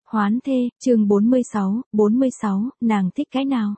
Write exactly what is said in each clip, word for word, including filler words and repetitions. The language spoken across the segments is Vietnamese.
Hoán thê, chương bốn mươi sáu, bốn mươi sáu, nàng thích cái nào?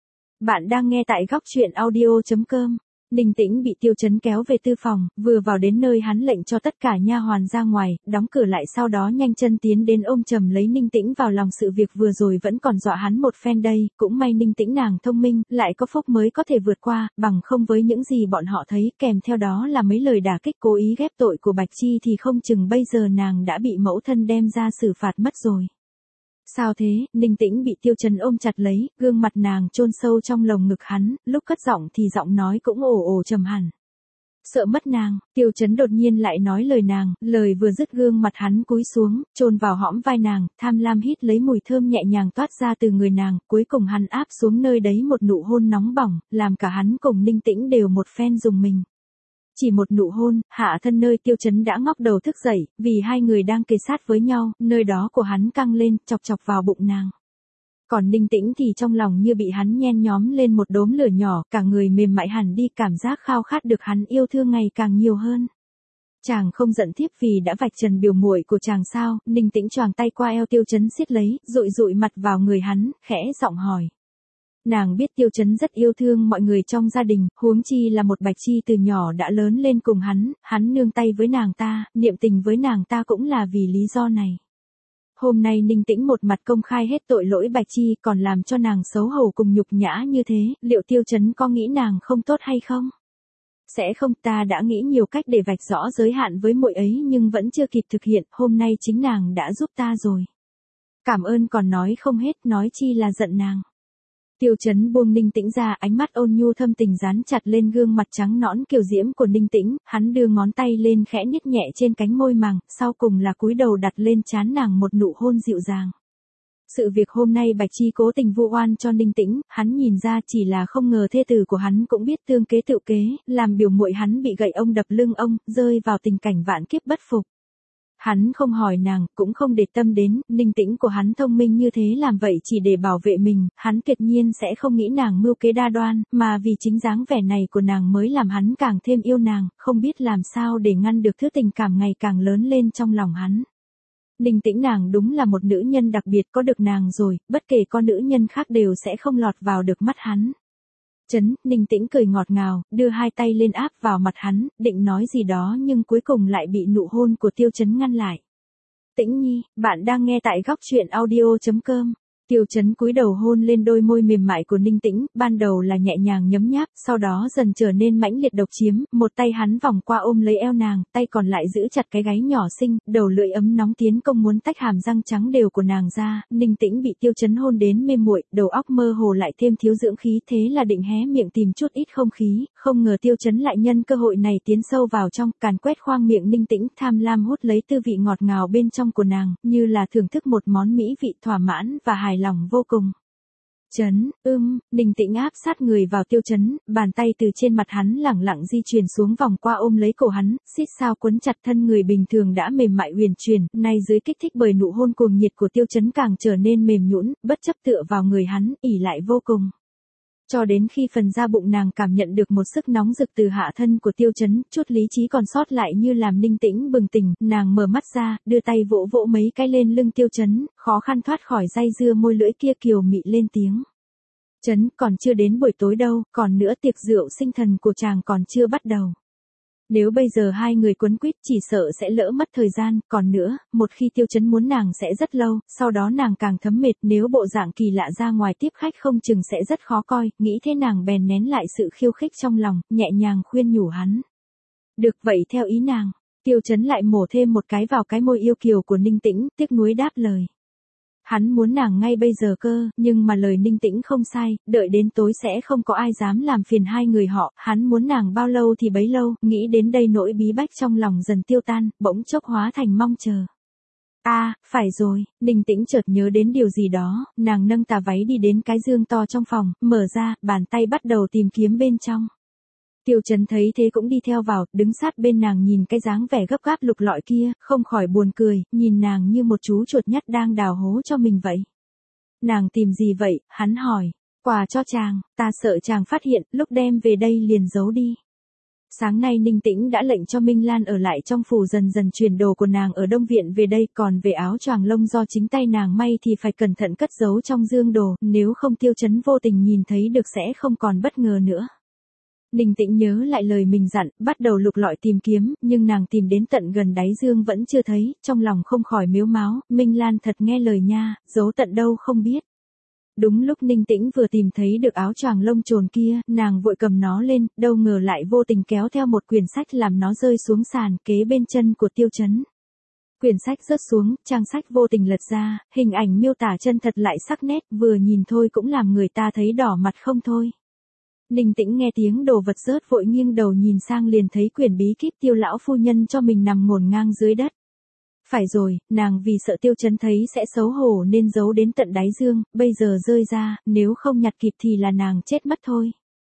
Bạn đang nghe tại góc truyện audio chấm com. Ninh Tĩnh bị Tiêu Chấn kéo về tư phòng, vừa vào đến nơi hắn lệnh cho tất cả nha hoàn ra ngoài, đóng cửa lại sau đó nhanh chân tiến đến ôm chầm lấy Ninh Tĩnh vào lòng. Sự việc vừa rồi vẫn còn dọa hắn một phen đây, cũng may Ninh Tĩnh nàng thông minh, lại có phúc mới có thể vượt qua, bằng không với những gì bọn họ thấy, kèm theo đó là mấy lời đả kích cố ý ghép tội của Bạch Chi thì không chừng bây giờ nàng đã bị mẫu thân đem ra xử phạt mất rồi. Sao thế? Ninh Tĩnh bị Tiêu Chấn ôm chặt lấy, gương mặt nàng chôn sâu trong lồng ngực hắn, lúc cất giọng thì giọng nói cũng ồ ồ trầm hẳn. Sợ mất nàng, Tiêu Chấn đột nhiên lại nói lời nàng, lời vừa dứt gương mặt hắn cúi xuống, chôn vào hõm vai nàng, tham lam hít lấy mùi thơm nhẹ nhàng toát ra từ người nàng, cuối cùng hắn áp xuống nơi đấy một nụ hôn nóng bỏng, làm cả hắn cùng Ninh Tĩnh đều một phen rùng mình. Chỉ một nụ hôn, hạ thân nơi Tiêu Chấn đã ngóc đầu thức dậy, vì hai người đang kề sát với nhau, nơi đó của hắn căng lên, chọc chọc vào bụng nàng. Còn Ninh Tĩnh thì trong lòng như bị hắn nhen nhóm lên một đốm lửa nhỏ, cả người mềm mại hẳn đi, cảm giác khao khát được hắn yêu thương ngày càng nhiều hơn. Chàng không giận thiếp vì đã vạch trần biểu muội của chàng sao? Ninh Tĩnh choàng tay qua eo Tiêu Chấn siết lấy, dụi dụi mặt vào người hắn, khẽ giọng hỏi. Nàng biết Tiêu Chấn rất yêu thương mọi người trong gia đình, huống chi là một Bạch Chi từ nhỏ đã lớn lên cùng hắn, hắn nương tay với nàng ta, niệm tình với nàng ta cũng là vì lý do này. Hôm nay Ninh Tĩnh một mặt công khai hết tội lỗi Bạch Chi, còn làm cho nàng xấu hổ cùng nhục nhã như thế, liệu Tiêu Chấn có nghĩ nàng không tốt hay không? Sẽ không, ta đã nghĩ nhiều cách để vạch rõ giới hạn với muội ấy nhưng vẫn chưa kịp thực hiện, hôm nay chính nàng đã giúp ta rồi. Cảm ơn còn nói không hết, nói chi là giận nàng. Tiêu Chấn buông Ninh Tĩnh ra, ánh mắt ôn nhu thâm tình dán chặt lên gương mặt trắng nõn kiều diễm của Ninh Tĩnh, hắn đưa ngón tay lên khẽ niết nhẹ trên cánh môi màng, sau cùng là cúi đầu đặt lên trán nàng một nụ hôn dịu dàng. Sự việc hôm nay Bạch Chi cố tình vu oan cho Ninh Tĩnh, hắn nhìn ra chỉ là không ngờ thê tử của hắn cũng biết tương kế tự kế, làm biểu muội hắn bị gậy ông đập lưng ông, rơi vào tình cảnh vạn kiếp bất phục. Hắn không hỏi nàng, cũng không để tâm đến, Ninh Tĩnh của hắn thông minh như thế làm vậy chỉ để bảo vệ mình, hắn tuyệt nhiên sẽ không nghĩ nàng mưu kế đa đoan, mà vì chính dáng vẻ này của nàng mới làm hắn càng thêm yêu nàng, không biết làm sao để ngăn được thứ tình cảm ngày càng lớn lên trong lòng hắn. Ninh Tĩnh nàng đúng là một nữ nhân đặc biệt, có được nàng rồi, bất kể con nữ nhân khác đều sẽ không lọt vào được mắt hắn. Chấn, Ninh Tĩnh cười ngọt ngào, đưa hai tay lên áp vào mặt hắn, định nói gì đó nhưng cuối cùng lại bị nụ hôn của Tiêu Chấn ngăn lại. Tĩnh nhi, bạn đang nghe tại góc truyện audio chấm com. Tiêu Chấn cúi đầu hôn lên đôi môi mềm mại của Ninh Tĩnh, ban đầu là nhẹ nhàng nhấm nháp, sau đó dần trở nên mãnh liệt độc chiếm, một tay hắn vòng qua ôm lấy eo nàng, tay còn lại giữ chặt cái gáy nhỏ xinh, đầu lưỡi ấm nóng tiến công muốn tách hàm răng trắng đều của nàng ra. Ninh Tĩnh bị Tiêu Chấn hôn đến mê muội, đầu óc mơ hồ lại thêm thiếu dưỡng khí, thế là định hé miệng tìm chút ít không khí, không ngờ Tiêu Chấn lại nhân cơ hội này tiến sâu vào trong, càn quét khoang miệng Ninh Tĩnh, tham lam hút lấy tư vị ngọt ngào bên trong của nàng, như là thưởng thức một món mỹ vị thỏa mãn và hài lòng vô cùng. Chấn, ưm, Ninh Tĩnh áp sát người vào Tiêu Chấn, bàn tay từ trên mặt hắn lẳng lặng di chuyển xuống vòng qua ôm lấy cổ hắn, xít sao quấn chặt thân người bình thường đã mềm mại huyền chuyển, nay dưới kích thích bởi nụ hôn cuồng nhiệt của Tiêu Chấn càng trở nên mềm nhũn, bất chấp tựa vào người hắn, ỉ lại vô cùng. Cho đến khi phần da bụng nàng cảm nhận được một sức nóng rực từ hạ thân của Tiêu Chấn, chút lý trí còn sót lại như làm Ninh Tĩnh bừng tỉnh, nàng mở mắt ra, đưa tay vỗ vỗ mấy cái lên lưng Tiêu Chấn, khó khăn thoát khỏi dây dưa môi lưỡi kia kiều mị lên tiếng. Chấn, còn chưa đến buổi tối đâu, còn nữa tiệc rượu sinh thần của chàng còn chưa bắt đầu. Nếu bây giờ hai người quấn quýt chỉ sợ sẽ lỡ mất thời gian, còn nữa, một khi Tiêu Chấn muốn nàng sẽ rất lâu, sau đó nàng càng thấm mệt, nếu bộ dạng kỳ lạ ra ngoài tiếp khách không chừng sẽ rất khó coi, nghĩ thế nàng bèn nén lại sự khiêu khích trong lòng, nhẹ nhàng khuyên nhủ hắn. Được vậy theo ý nàng, Tiêu Chấn lại mổ thêm một cái vào cái môi yêu kiều của Ninh Tĩnh, tiếc nuối đáp lời. Hắn muốn nàng ngay bây giờ cơ, nhưng mà lời Ninh Tĩnh không sai, đợi đến tối sẽ không có ai dám làm phiền hai người họ, hắn muốn nàng bao lâu thì bấy lâu, nghĩ đến đây nỗi bí bách trong lòng dần tiêu tan, bỗng chốc hóa thành mong chờ. A, à, phải rồi, Ninh Tĩnh chợt nhớ đến điều gì đó, nàng nâng tà váy đi đến cái giường to trong phòng, mở ra, bàn tay bắt đầu tìm kiếm bên trong. Tiêu Chấn thấy thế cũng đi theo vào, đứng sát bên nàng nhìn cái dáng vẻ gấp gáp lục lọi kia, không khỏi buồn cười, nhìn nàng như một chú chuột nhắt đang đào hố cho mình vậy. Nàng tìm gì vậy? Hắn hỏi. Quà cho chàng, ta sợ chàng phát hiện, lúc đem về đây liền giấu đi. Sáng nay Ninh Tĩnh đã lệnh cho Minh Lan ở lại trong phủ dần dần chuyển đồ của nàng ở Đông Viện về đây, còn về áo choàng lông do chính tay nàng may thì phải cẩn thận cất giấu trong dương đồ, nếu không Tiêu Chấn vô tình nhìn thấy được sẽ không còn bất ngờ nữa. Ninh Tĩnh nhớ lại lời mình dặn, bắt đầu lục lọi tìm kiếm, nhưng nàng tìm đến tận gần đáy dương vẫn chưa thấy, trong lòng không khỏi mếu máo, Minh Lan thật nghe lời nha, giấu tận đâu không biết. Đúng lúc Ninh Tĩnh vừa tìm thấy được áo choàng lông trồn kia, nàng vội cầm nó lên, đâu ngờ lại vô tình kéo theo một quyển sách làm nó rơi xuống sàn kế bên chân của Tiêu Chấn. Quyển sách rớt xuống, trang sách vô tình lật ra, hình ảnh miêu tả chân thật lại sắc nét, vừa nhìn thôi cũng làm người ta thấy đỏ mặt không thôi. Ninh Tĩnh nghe tiếng đồ vật rớt vội nghiêng đầu nhìn sang liền thấy quyển bí kíp Tiêu lão phu nhân cho mình nằm ngổn ngang dưới đất. Phải rồi, nàng vì sợ Tiêu Chấn thấy sẽ xấu hổ nên giấu đến tận đáy dương, bây giờ rơi ra, nếu không nhặt kịp thì là nàng chết mất thôi.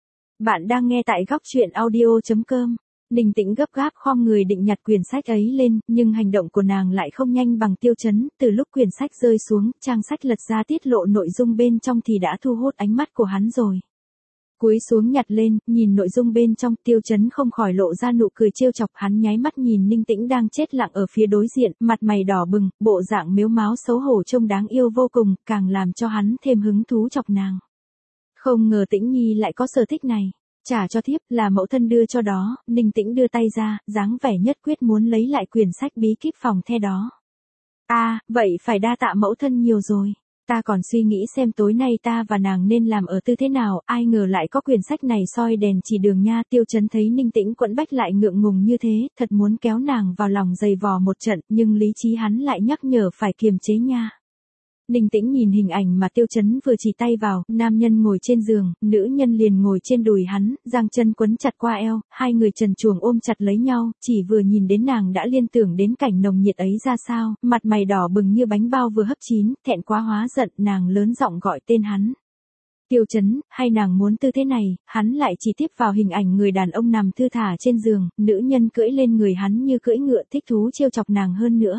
Bạn đang nghe tại góc truyện audio chấm com. Ninh Tĩnh gấp gáp khom người định nhặt quyển sách ấy lên, nhưng hành động của nàng lại không nhanh bằng Tiêu Chấn, từ lúc quyển sách rơi xuống, trang sách lật ra tiết lộ nội dung bên trong thì đã thu hút ánh mắt của hắn rồi. Cúi xuống nhặt lên, nhìn nội dung bên trong, Tiêu Chấn không khỏi lộ ra nụ cười trêu chọc, hắn nháy mắt nhìn Ninh Tĩnh đang chết lặng ở phía đối diện, mặt mày đỏ bừng, bộ dạng mếu máo xấu hổ trông đáng yêu vô cùng, càng làm cho hắn thêm hứng thú chọc nàng. Không ngờ Tĩnh Nhi lại có sở thích này. Trả cho thiếp, là mẫu thân đưa cho đó. Ninh Tĩnh đưa tay ra, dáng vẻ nhất quyết muốn lấy lại quyển sách bí kíp phòng the đó. A, à, vậy phải đa tạ mẫu thân nhiều rồi. Ta còn suy nghĩ xem tối nay ta và nàng nên làm ở tư thế nào, ai ngờ lại có quyển sách này soi đèn chỉ đường nha. Tiêu Chấn thấy Ninh Tĩnh quẫn bách lại ngượng ngùng như thế, thật muốn kéo nàng vào lòng giày vò một trận, nhưng lý trí hắn lại nhắc nhở phải kiềm chế nha. Ninh Tĩnh nhìn hình ảnh mà Tiêu Chấn vừa chỉ tay vào, nam nhân ngồi trên giường, nữ nhân liền ngồi trên đùi hắn, giang chân quấn chặt qua eo, hai người trần truồng ôm chặt lấy nhau, chỉ vừa nhìn đến nàng đã liên tưởng đến cảnh nồng nhiệt ấy ra sao, mặt mày đỏ bừng như bánh bao vừa hấp chín, thẹn quá hóa giận, nàng lớn giọng gọi tên hắn. Tiêu Chấn, hay nàng muốn tư thế này, hắn lại chỉ tiếp vào hình ảnh người đàn ông nằm thư thả trên giường, nữ nhân cưỡi lên người hắn như cưỡi ngựa, thích thú trêu chọc nàng hơn nữa.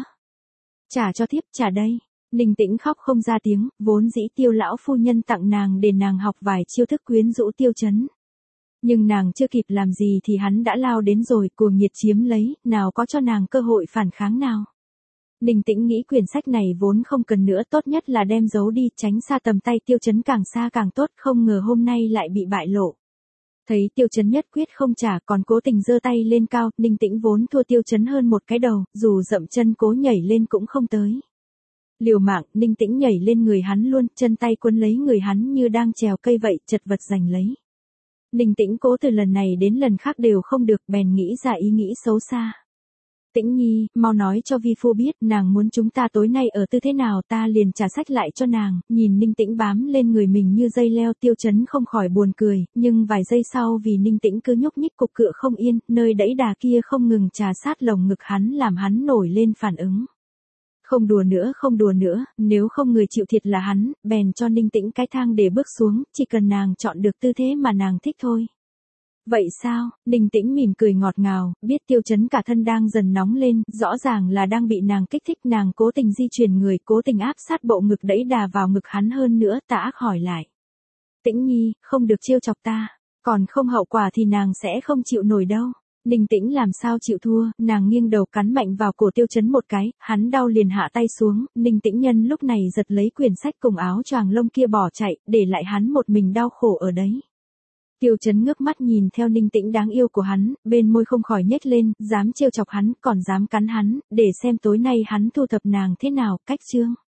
Trả cho thiếp, trả đây. Ninh Tĩnh khóc không ra tiếng, vốn dĩ Tiêu lão phu nhân tặng nàng để nàng học vài chiêu thức quyến rũ Tiêu Chấn. Nhưng nàng chưa kịp làm gì thì hắn đã lao đến rồi, cuồng nhiệt chiếm lấy, nào có cho nàng cơ hội phản kháng nào. Ninh Tĩnh nghĩ quyển sách này vốn không cần nữa, tốt nhất là đem giấu đi, tránh xa tầm tay Tiêu Chấn càng xa càng tốt, không ngờ hôm nay lại bị bại lộ. Thấy Tiêu Chấn nhất quyết không trả, còn cố tình giơ tay lên cao, Ninh Tĩnh vốn thua Tiêu Chấn hơn một cái đầu, dù dậm chân cố nhảy lên cũng không tới. Liều mạng, Ninh Tĩnh nhảy lên người hắn luôn, chân tay quấn lấy người hắn như đang trèo cây vậy, chật vật giành lấy. Ninh Tĩnh cố từ lần này đến lần khác đều không được, bèn nghĩ ra ý nghĩ xấu xa. Tĩnh Nhi, mau nói cho vi phu biết, nàng muốn chúng ta tối nay ở tư thế nào, ta liền trả sách lại cho nàng. Nhìn Ninh Tĩnh bám lên người mình như dây leo, Tiêu Chấn không khỏi buồn cười, nhưng vài giây sau vì Ninh Tĩnh cứ nhúc nhích cục cựa không yên, nơi đẫy đà kia không ngừng trà sát lồng ngực hắn làm hắn nổi lên phản ứng. Không đùa nữa, không đùa nữa, nếu không người chịu thiệt là hắn, bèn cho Ninh Tĩnh cái thang để bước xuống, chỉ cần nàng chọn được tư thế mà nàng thích thôi. Vậy sao? Ninh Tĩnh mỉm cười ngọt ngào, biết Tiêu Chấn cả thân đang dần nóng lên, rõ ràng là đang bị nàng kích thích, nàng cố tình di chuyển người, cố tình áp sát bộ ngực đẫy đà vào ngực hắn hơn nữa, tà ác hỏi lại. Tĩnh Nhi, không được trêu chọc ta, còn không hậu quả thì nàng sẽ không chịu nổi đâu. Ninh Tĩnh làm sao chịu thua, nàng nghiêng đầu cắn mạnh vào cổ Tiêu Chấn một cái, hắn đau liền hạ tay xuống, Ninh Tĩnh nhân lúc này giật lấy quyển sách cùng áo choàng lông kia bỏ chạy, để lại hắn một mình đau khổ ở đấy. Tiêu Chấn ngước mắt nhìn theo Ninh Tĩnh đáng yêu của hắn, bên môi không khỏi nhếch lên, dám trêu chọc hắn, còn dám cắn hắn, để xem tối nay hắn thu thập nàng thế nào, cách chương.